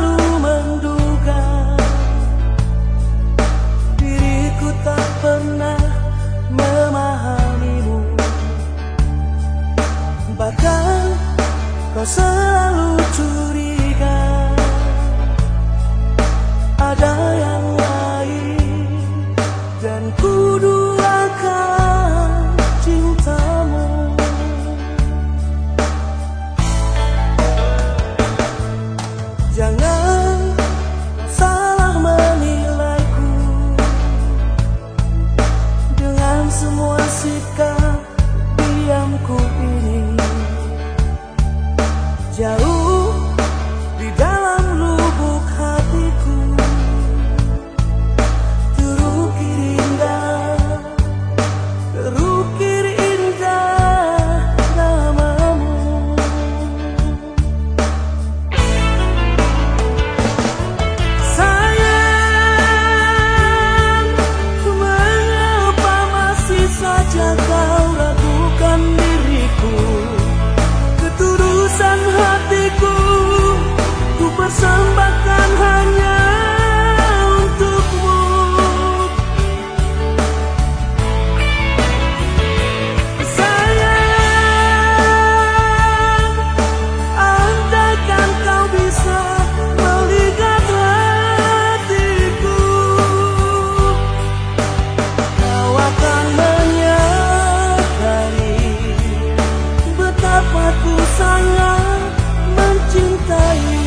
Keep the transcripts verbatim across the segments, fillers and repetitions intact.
selalu menduga diriku tak pernah memahamimu. Bahkan kau selalu curiga ada yang lain, dan ku duakan cintamu. Jangan salah menilaiku dengan semua sikap diamku ini. Jauh di dalam lubuk hatiku terukir indah, terukir indah namamu. Sayang, mengapa masih saja kau ragukan diriku? Ketulusan hatiku ku persembahkan hanya untukmu. Sayang, andaikan kau bisa melihat hatiku, kau akan menyadari betapa ku sangat mencintaimu.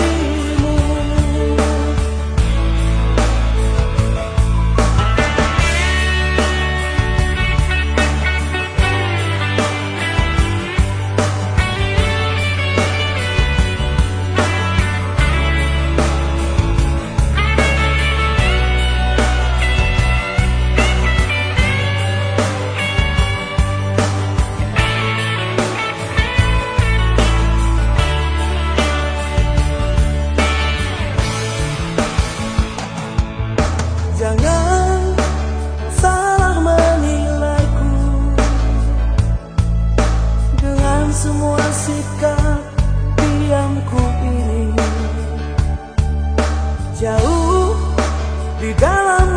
Jangan salah menilaiku dengan semua sikap diamku ini. Jauh di dalam